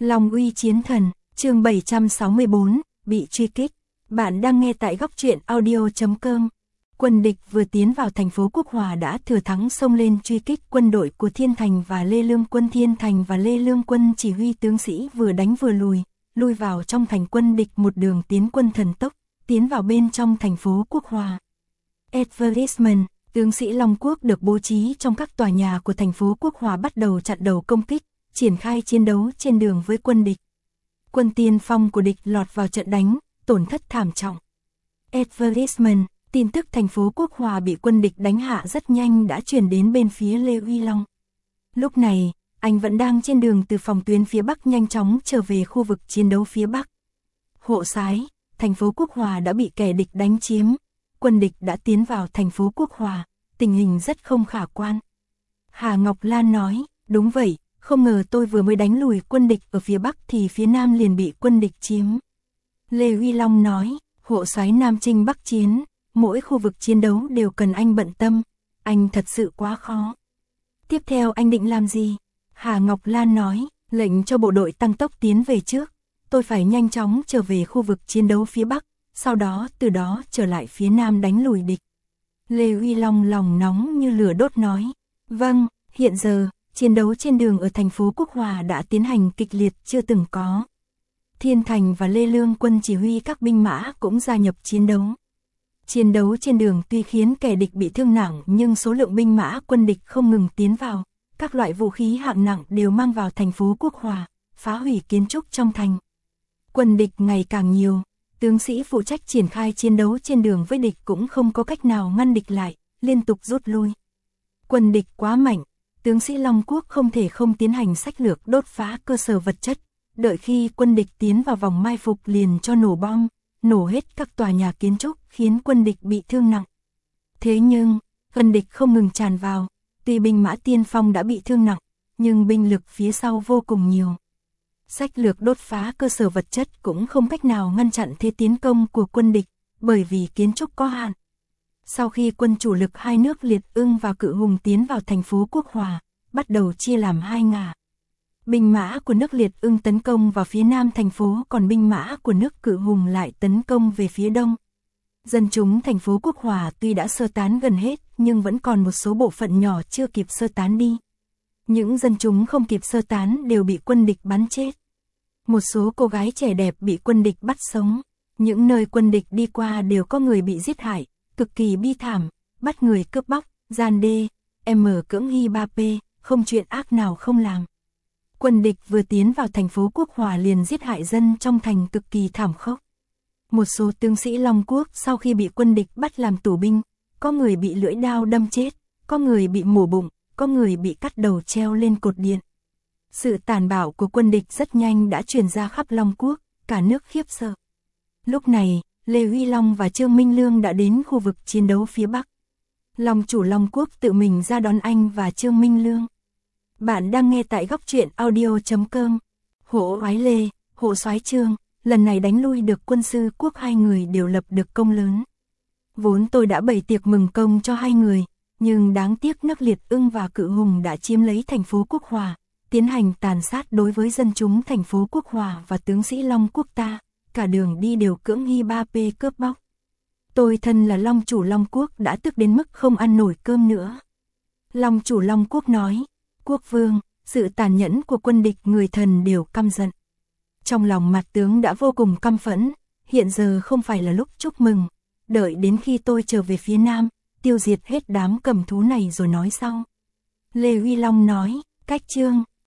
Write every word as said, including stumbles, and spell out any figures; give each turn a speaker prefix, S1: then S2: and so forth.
S1: Long uy chiến thần, chương bảy trăm sáu mươi tư, bị truy kích. Bạn đang nghe tại góc truyện audio chấm com. Quân địch vừa tiến vào thành phố Quốc Hòa đã thừa thắng xông lên truy kích quân đội của Thiên Thành và Lê Lương Quân. Thiên Thành và Lê Lương Quân chỉ huy tướng sĩ vừa đánh vừa lùi, lui vào trong thành. Quân địch một đường tiến quân thần tốc, tiến vào bên trong thành phố Quốc Hòa. Advertisement, tướng sĩ Long Quốc được bố trí trong các tòa nhà của thành phố Quốc Hòa bắt đầu chặn đầu công kích, triển khai chiến đấu trên đường với quân địch. Quân tiên phong của địch lọt vào trận đánh, tổn thất thảm trọng. Advertisement, tin tức thành phố Quốc Hòa bị quân địch đánh hạ rất nhanh đã truyền đến bên phía Lê Uy Long. Lúc này, anh vẫn đang trên đường từ phòng tuyến phía Bắc nhanh chóng trở về khu vực chiến đấu phía Bắc. Hộ Soái, thành phố Quốc Hòa đã bị kẻ địch đánh chiếm, quân địch đã tiến vào thành phố Quốc Hòa, tình hình rất không khả quan. Hà Ngọc Lan nói, đúng vậy, không ngờ tôi vừa mới đánh lùi quân địch ở phía Bắc thì phía Nam liền bị quân địch chiếm. Lê Uy Long nói, hộ soái Nam Chinh Bắc chiến, mỗi khu vực chiến đấu đều cần anh bận tâm, anh thật sự quá khó. Tiếp theo anh định làm gì? Hà Ngọc Lan nói, lệnh cho bộ đội tăng tốc tiến về trước, tôi phải nhanh chóng trở về khu vực chiến đấu phía Bắc, sau đó từ đó trở lại phía Nam đánh lùi địch. Lê Uy Long lòng nóng như lửa đốt nói, vâng, hiện giờ, chiến đấu trên đường ở thành phố Quốc Hòa đã tiến hành kịch liệt chưa từng có. Thiên Thành và Lê Lương Quân chỉ huy các binh mã cũng gia nhập chiến đấu. Chiến đấu trên đường tuy khiến kẻ địch bị thương nặng nhưng số lượng binh mã quân địch không ngừng tiến vào, các loại vũ khí hạng nặng đều mang vào thành phố Quốc Hòa, phá hủy kiến trúc trong thành. Quân địch ngày càng nhiều, tướng sĩ phụ trách triển khai chiến đấu trên đường với địch cũng không có cách nào ngăn địch lại, liên tục rút lui. Quân địch quá mạnh, tướng sĩ Long Quốc không thể không tiến hành sách lược đốt phá cơ sở vật chất, đợi khi quân địch tiến vào vòng mai phục liền cho nổ bom, nổ hết các tòa nhà kiến trúc khiến quân địch bị thương nặng. Thế nhưng, quân địch không ngừng tràn vào, tuy binh mã tiên phong đã bị thương nặng, nhưng binh lực phía sau vô cùng nhiều. Sách lược đốt phá cơ sở vật chất cũng không cách nào ngăn chặn thế tiến công của quân địch, bởi vì kiến trúc có hạn. Sau khi quân chủ lực hai nước Liệt Ưng và Cự Hùng tiến vào thành phố Quốc Hòa, bắt đầu chia làm hai ngả. Binh mã của nước Liệt Ưng tấn công vào phía nam thành phố, còn binh mã của nước Cự Hùng lại tấn công về phía đông. Dân chúng thành phố Quốc Hòa tuy đã sơ tán gần hết, nhưng vẫn còn một số bộ phận nhỏ chưa kịp sơ tán đi. Những dân chúng không kịp sơ tán đều bị quân địch bắn chết. Một số cô gái trẻ đẹp bị quân địch bắt sống. Những nơi quân địch đi qua đều có người bị giết hại, cực kỳ bi thảm, bắt người cướp bóc, gian đê, em cưỡng hy ba p, không chuyện ác nào không làm. Quân địch vừa tiến vào thành phố Quốc Hòa liền giết hại dân trong thành cực kỳ thảm khốc. Một số tướng sĩ Long Quốc sau khi bị quân địch bắt làm tù binh, có người bị lưỡi đao đâm chết, có người bị mổ bụng, có người bị cắt đầu treo lên cột điện. Sự tàn bạo của quân địch rất nhanh đã truyền ra khắp Long Quốc, cả nước khiếp sợ. Lúc này, Lê Uy Long và Trương Minh Lương đã đến khu vực chiến đấu phía Bắc. Long chủ Long Quốc tự mình ra đón anh và Trương Minh Lương. Bạn đang nghe tại góc truyện audio chấm com. Hộ soái Lê, hộ soái Trương, lần này đánh lui được quân sư Quốc, hai người đều lập được công lớn. Vốn tôi đã bày tiệc mừng công cho hai người, nhưng đáng tiếc nước Liệt Ưng và Cự Hùng đã chiếm lấy thành phố Quốc Hòa, tiến hành tàn sát đối với dân chúng thành phố Quốc Hòa và tướng sĩ Long Quốc ta, cả đường đi đều cưỡng hy ba p cướp bóc. Tôi thân là Long chủ Long Quốc đã tức đến mức không ăn nổi cơm nữa. Long chủ Long Quốc nói, Quốc vương, sự tàn nhẫn của quân địch người thần đều căm giận. Trong lòng mặt tướng đã vô cùng căm phẫn, hiện giờ không phải là lúc chúc mừng, đợi đến khi tôi trở về phía Nam, tiêu diệt hết đám cầm thú này rồi nói sau. Lê Uy Long nói, cách Trương,